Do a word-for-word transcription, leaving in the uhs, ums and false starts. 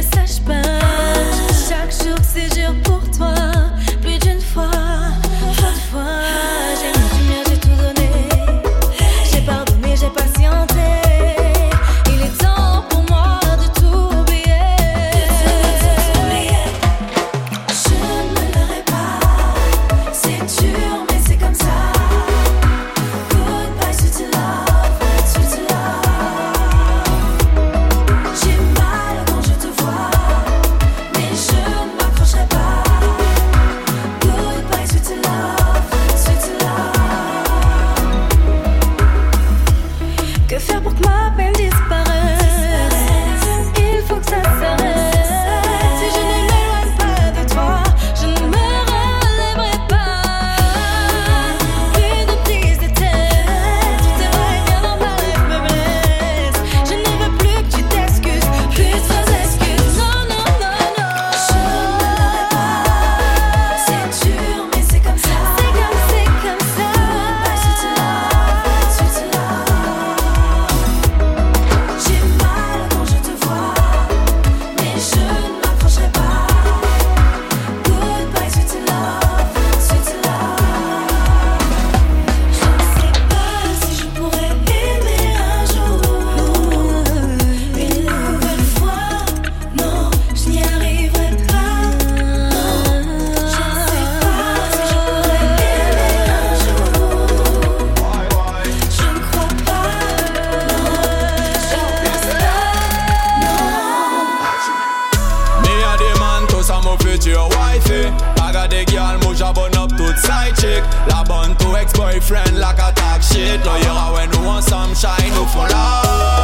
sache pas. Chaque jour c'est dur pour toi. Plus d'une fois, trop de fois. J'ai mis du mien, j'ai tout donné. J'ai pardonné, j'ai patienté. Il est temps pour moi de tout oublier. Je ne me lèverai pas. C'est dur mais c'est comme ça. Goodbye sweet love, sweet love. J'ai mal quand je te vois, mais je ne m'accrocherai pas. Goodbye sweet love, sweet love. Que faire pour que ma peine disparaisse? Il faut que ça s'arrête. Si je ne m'éloigne pas de toi, je ne me relèverai pas. Plus de prise de tête. Tout est vrai, bien normal, rêve me blesse. Je ne veux plus que tu t'excuses. Plus de fausses excuses. Non, non, non, non. Je ne me lèverai pas. C'est dur, mais c'est comme ça. C'est comme, c'est comme ça. Goodbye, sweet love, sweet love. J'ai mal quand je te vois, mais je ne m'accrocherai pas. Goodbye, sweet love, sweet love. Je ne sais pas si je pourrais aimer un jour. Une nouvelle fois, non, je n'y arriverai pas. Non, je ne sais pas si je pourrais aimer un jour. Je ne crois pas, non, je ne pense pas, non. Me a the man to some of future wifey. I got the girl move a bun up to side chick. La bun to ex-boyfriend like a talk shit. Lo yera when you want some shine, you for love.